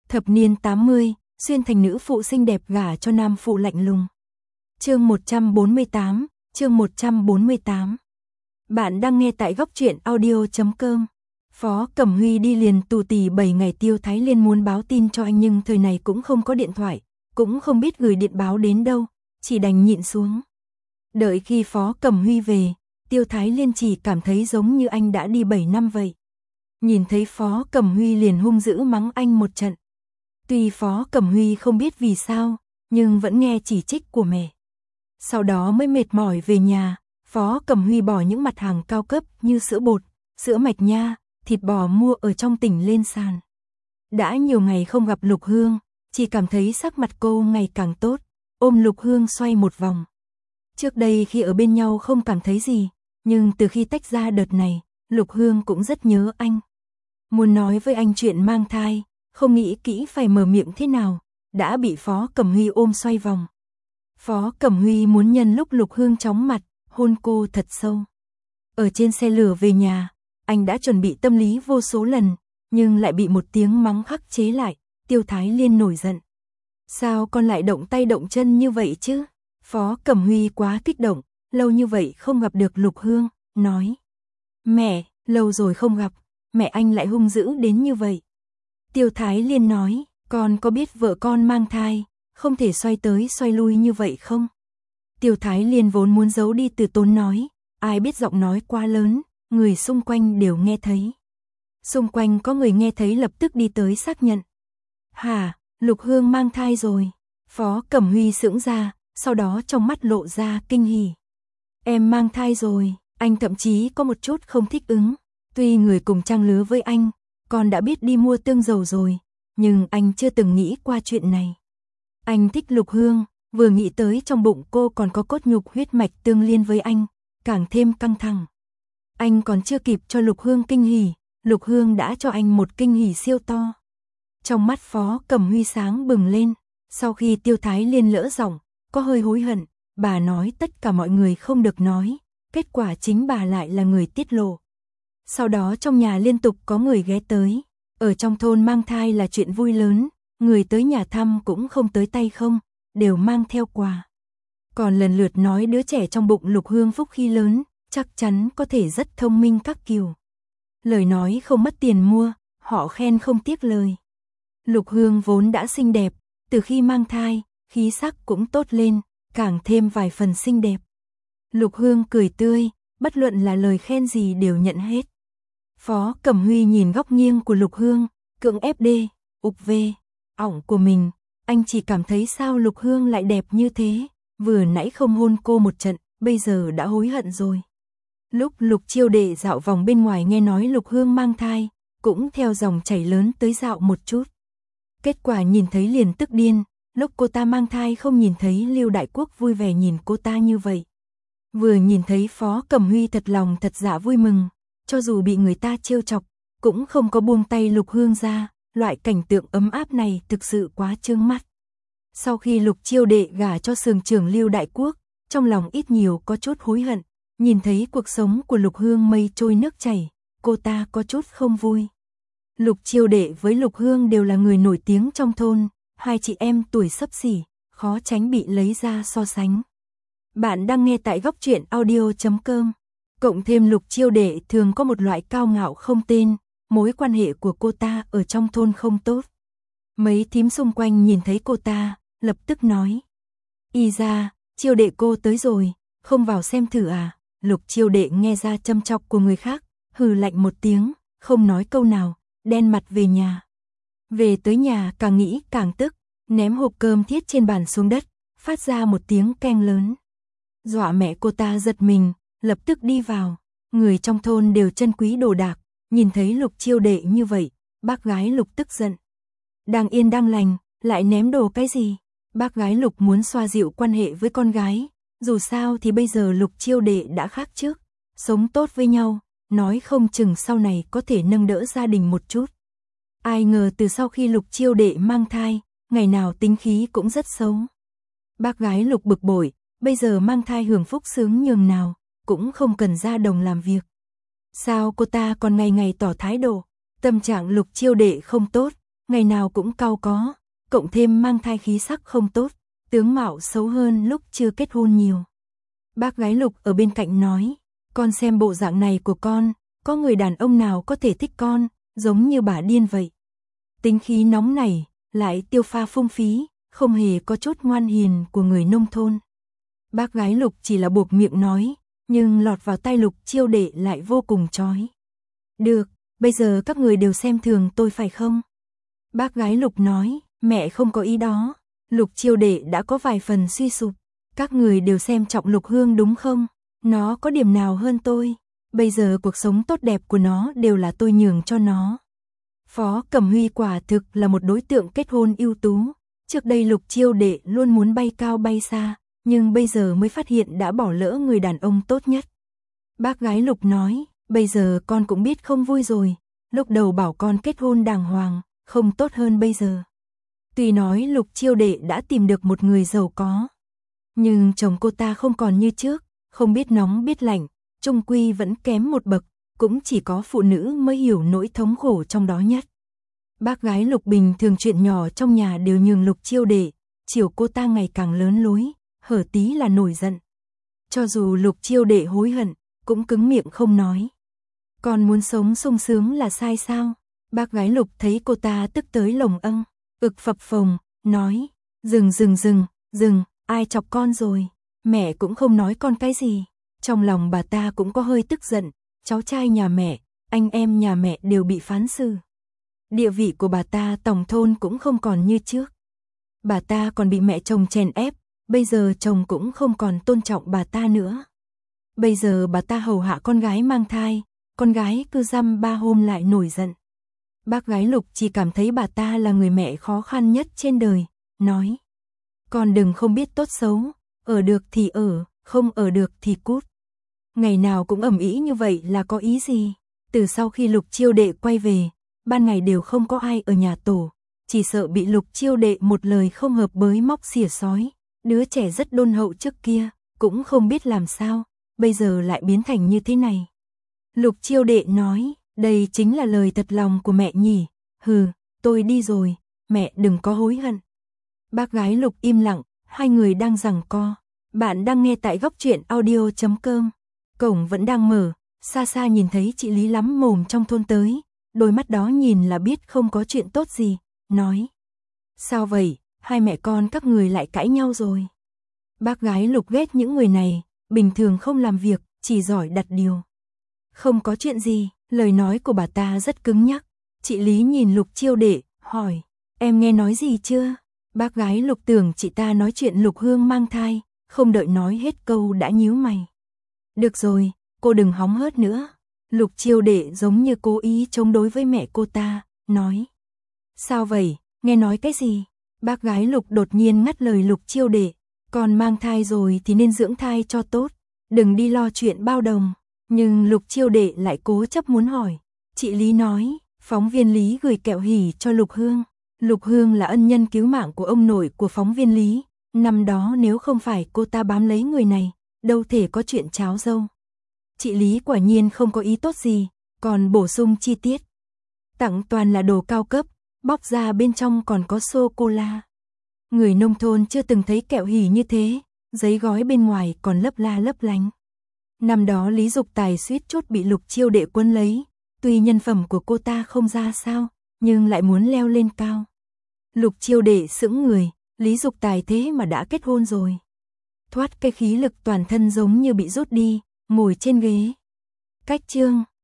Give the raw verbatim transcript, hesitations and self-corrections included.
Thập niên tám mươi, xuyên thành nữ phụ xinh đẹp gả cho nam phụ lạnh lùng. Chương một trăm bốn mươi tám, chương một trăm bốn mươi tám. Bạn đang nghe tại góc truyện audio chấm com. Phó Cẩm Huy đi liền tù tì bảy ngày, Tiêu Thái Liên muốn báo tin cho anh nhưng thời này cũng không có điện thoại, cũng không biết gửi điện báo đến đâu, chỉ đành nhịn xuống. Đợi khi Phó Cẩm Huy về, Tiêu Thái Liên chỉ cảm thấy giống như anh đã đi bảy năm vậy. Nhìn thấy Phó Cẩm Huy liền hung dữ mắng anh một trận. Tuy Phó Cẩm Huy không biết vì sao, nhưng vẫn nghe chỉ trích của mẹ. Sau đó mới mệt mỏi về nhà, Phó Cẩm Huy bỏ những mặt hàng cao cấp như sữa bột, sữa mạch nha, thịt bò mua ở trong tỉnh lên sàn. Đã nhiều ngày không gặp Lục Hương, chỉ cảm thấy sắc mặt cô ngày càng tốt, ôm Lục Hương xoay một vòng. Trước đây khi ở bên nhau không cảm thấy gì, nhưng từ khi tách ra đợt này, Lục Hương cũng rất nhớ anh. Muốn nói với anh chuyện mang thai, không nghĩ kỹ phải mở miệng thế nào, đã bị Phó Cẩm Huy ôm xoay vòng. Phó Cẩm Huy muốn nhân lúc Lục Hương chóng mặt, hôn cô thật sâu. Ở trên xe lửa về nhà, anh đã chuẩn bị tâm lý vô số lần, nhưng lại bị một tiếng mắng khắc chế lại. Tiêu Thái Liên nổi giận. Sao con lại động tay động chân như vậy chứ? Phó Cẩm Huy quá kích động, lâu như vậy không gặp được Lục Hương, nói. Mẹ, lâu rồi không gặp, mẹ anh lại hung dữ đến như vậy. Tiêu Thái Liên nói, con có biết vợ con mang thai, không thể xoay tới xoay lui như vậy không? Tiêu Thái Liên vốn muốn giấu đi từ tốn nói, ai biết giọng nói quá lớn, người xung quanh đều nghe thấy. Xung quanh có người nghe thấy lập tức đi tới xác nhận. Hả, Lục Hương mang thai rồi. Phó Cẩm Huy sững ra, sau đó trong mắt lộ ra kinh hỉ. Em mang thai rồi, anh thậm chí có một chút không thích ứng. Tuy người cùng trang lứa với anh, con đã biết đi mua tương dầu rồi, nhưng anh chưa từng nghĩ qua chuyện này. Anh thích Lục Hương, vừa nghĩ tới trong bụng cô còn có cốt nhục huyết mạch tương liên với anh, càng thêm căng thẳng. Anh còn chưa kịp cho Lục Hương kinh hỉ, Lục Hương đã cho anh một kinh hỉ siêu to. Trong mắt Phó Cẩm Huy sáng bừng lên, sau khi Tiêu Thái Liên lỡ giọng, có hơi hối hận, bà nói tất cả mọi người không được nói, kết quả chính bà lại là người tiết lộ. Sau đó trong nhà liên tục có người ghé tới, ở trong thôn mang thai là chuyện vui lớn, người tới nhà thăm cũng không tới tay không, đều mang theo quà. Còn lần lượt nói đứa trẻ trong bụng Lục Hương phúc khi lớn, chắc chắn có thể rất thông minh các kiểu. Lời nói không mất tiền mua, họ khen không tiếc lời. Lục Hương vốn đã xinh đẹp, từ khi mang thai, khí sắc cũng tốt lên, càng thêm vài phần xinh đẹp. Lục Hương cười tươi, bất luận là lời khen gì đều nhận hết. Phó Cẩm Huy nhìn góc nghiêng của Lục Hương, cưỡng ép đê, ục về, ỏng của mình, anh chỉ cảm thấy sao Lục Hương lại đẹp như thế, vừa nãy không hôn cô một trận, bây giờ đã hối hận rồi. Lúc Lục Chiêu Đệ dạo vòng bên ngoài nghe nói Lục Hương mang thai, cũng theo dòng chảy lớn tới dạo một chút. Kết quả nhìn thấy liền tức điên, lúc cô ta mang thai không nhìn thấy Lưu Đại Quốc vui vẻ nhìn cô ta như vậy. Vừa nhìn thấy Phó Cẩm Huy thật lòng thật dạ vui mừng, cho dù bị người ta trêu chọc, cũng không có buông tay Lục Hương ra, loại cảnh tượng ấm áp này thực sự quá chướng mắt. Sau khi Lục Chiêu Đệ gả cho sường trưởng Lưu Đại Quốc, trong lòng ít nhiều có chút hối hận, nhìn thấy cuộc sống của Lục Hương mây trôi nước chảy, cô ta có chút không vui. Lục Chiêu Đệ với Lục Hương đều là người nổi tiếng trong thôn, hai chị em tuổi xấp xỉ, khó tránh bị lấy ra so sánh. Bạn đang nghe tại góc truyện audio chấm com. Cộng thêm Lục Chiêu Đệ thường có một loại cao ngạo không tên, mối quan hệ của cô ta ở trong thôn không tốt. Mấy thím xung quanh nhìn thấy cô ta, lập tức nói. Y ra, Chiêu Đệ cô tới rồi, không vào xem thử à? Lục Chiêu Đệ nghe ra châm chọc của người khác, hừ lạnh một tiếng, không nói câu nào, đen mặt về nhà. Về tới nhà càng nghĩ càng tức, ném hộp cơm thiết trên bàn xuống đất, phát ra một tiếng keng lớn. Dọa mẹ cô ta giật mình, lập tức đi vào. Người trong thôn đều trân quý đồ đạc, nhìn thấy Lục Chiêu Đệ như vậy, bác gái Lục tức giận. Đang yên đang lành, lại ném đồ cái gì? Bác gái Lục muốn xoa dịu quan hệ với con gái, dù sao thì bây giờ Lục Chiêu Đệ đã khác trước, sống tốt với nhau, nói không chừng sau này có thể nâng đỡ gia đình một chút. Ai ngờ từ sau khi Lục Chiêu Đệ mang thai, ngày nào tính khí cũng rất xấu. Bác gái Lục bực bội, bây giờ mang thai hưởng phúc sướng nhường nào, cũng không cần ra đồng làm việc. Sao cô ta còn ngày ngày tỏ thái độ, tâm trạng Lục Chiêu Đệ không tốt, ngày nào cũng cau có, cộng thêm mang thai khí sắc không tốt, tướng mạo xấu hơn lúc chưa kết hôn nhiều. Bác gái Lục ở bên cạnh nói, con xem bộ dạng này của con, có người đàn ông nào có thể thích con, giống như bà điên vậy. Tính khí nóng nảy, lại tiêu pha phung phí, không hề có chút ngoan hiền của người nông thôn. Bác gái Lục chỉ là buộc miệng nói, nhưng lọt vào tai Lục Chiêu Đệ lại vô cùng chói. Được, bây giờ các người đều xem thường tôi phải không? Bác gái Lục nói, mẹ không có ý đó. Lục Chiêu Đệ đã có vài phần suy sụp. Các người đều xem trọng Lục Hương đúng không? Nó có điểm nào hơn tôi? Bây giờ cuộc sống tốt đẹp của nó đều là tôi nhường cho nó. Phó Cẩm Huy quả thực là một đối tượng kết hôn ưu tú. Trước đây Lục Chiêu Đệ luôn muốn bay cao bay xa, nhưng bây giờ mới phát hiện đã bỏ lỡ người đàn ông tốt nhất. Bác gái Lục nói, bây giờ con cũng biết không vui rồi. Lúc đầu bảo con kết hôn đàng hoàng, không tốt hơn bây giờ. Tuy nói Lục Chiêu Đệ đã tìm được một người giàu có, nhưng chồng cô ta không còn như trước, không biết nóng biết lạnh, chung quy vẫn kém một bậc, cũng chỉ có phụ nữ mới hiểu nỗi thống khổ trong đó nhất. Bác gái Lục bình thường chuyện nhỏ trong nhà đều nhường Lục Chiêu Đệ, chiều cô ta ngày càng lớn lối, hở tí là nổi giận. Cho dù Lục Chiêu Đệ hối hận, cũng cứng miệng không nói. Còn muốn sống sung sướng là sai sao? Bác gái Lục thấy cô ta tức tới lồng âng, ực phập phồng, nói, dừng dừng dừng, dừng, ai chọc con rồi? Mẹ cũng không nói con cái gì. Trong lòng bà ta cũng có hơi tức giận, cháu trai nhà mẹ, anh em nhà mẹ đều bị phán xử. Địa vị của bà ta tổng thôn cũng không còn như trước. Bà ta còn bị mẹ chồng chèn ép, bây giờ chồng cũng không còn tôn trọng bà ta nữa. Bây giờ bà ta hầu hạ con gái mang thai, con gái cứ dăm ba hôm lại nổi giận. Bác gái Lục chỉ cảm thấy bà ta là người mẹ khó khăn nhất trên đời, nói. Con đừng không biết tốt xấu, ở được thì ở, không ở được thì cút. Ngày nào cũng ầm ĩ như vậy là có ý gì? Từ sau khi Lục Chiêu Đệ quay về, ban ngày đều không có ai ở nhà tổ, chỉ sợ bị Lục Chiêu Đệ một lời không hợp bới móc xỉa sói. Đứa trẻ rất đôn hậu trước kia, cũng không biết làm sao, bây giờ lại biến thành như thế này. Lục Chiêu Đệ nói, đây chính là lời thật lòng của mẹ nhỉ. Hừ, tôi đi rồi, mẹ đừng có hối hận. Bác gái Lục im lặng, hai người đang giằng co. Bạn đang nghe tại góc truyện audio chấm com. Cổng vẫn đang mở, xa xa nhìn thấy chị Lý lắm mồm trong thôn tới, đôi mắt đó nhìn là biết không có chuyện tốt gì, nói. Sao vậy, hai mẹ con các người lại cãi nhau rồi? Bác gái Lục ghét những người này, bình thường không làm việc, chỉ giỏi đặt điều. Không có chuyện gì, lời nói của bà ta rất cứng nhắc. Chị Lý nhìn Lục Chiêu Đệ, hỏi, em nghe nói gì chưa? Bác gái Lục tưởng chị ta nói chuyện Lục Hương mang thai, không đợi nói hết câu đã nhíu mày. Được rồi, cô đừng hóng hớt nữa. Lục Chiêu Đệ giống như cố ý chống đối với mẹ cô ta, nói. Sao vậy, nghe nói cái gì? Bác gái Lục đột nhiên ngắt lời Lục Chiêu Đệ, còn mang thai rồi thì nên dưỡng thai cho tốt, đừng đi lo chuyện bao đồng. Nhưng Lục Chiêu Đệ lại cố chấp muốn hỏi. Chị Lý nói, phóng viên Lý gửi kẹo hỉ cho Lục Hương. Lục Hương là ân nhân cứu mạng của ông nội của phóng viên Lý. Năm đó nếu không phải cô ta bám lấy người này, đâu thể có chuyện cháo dâu. Chị Lý quả nhiên không có ý tốt gì, còn bổ sung chi tiết. Tặng toàn là đồ cao cấp, bóc ra bên trong còn có sô-cô-la. Người nông thôn chưa từng thấy kẹo hỉ như thế, giấy gói bên ngoài còn lấp la lấp lánh. Năm đó Lý Dục Tài suýt chút bị Lục Chiêu Đệ quấn lấy, tuy nhân phẩm của cô ta không ra sao, nhưng lại muốn leo lên cao. Lục Chiêu Đệ sững người, Lý Dục Tài thế mà đã kết hôn rồi. Thoát cái khí lực toàn thân giống như bị rút đi, ngồi trên ghế. Cách chương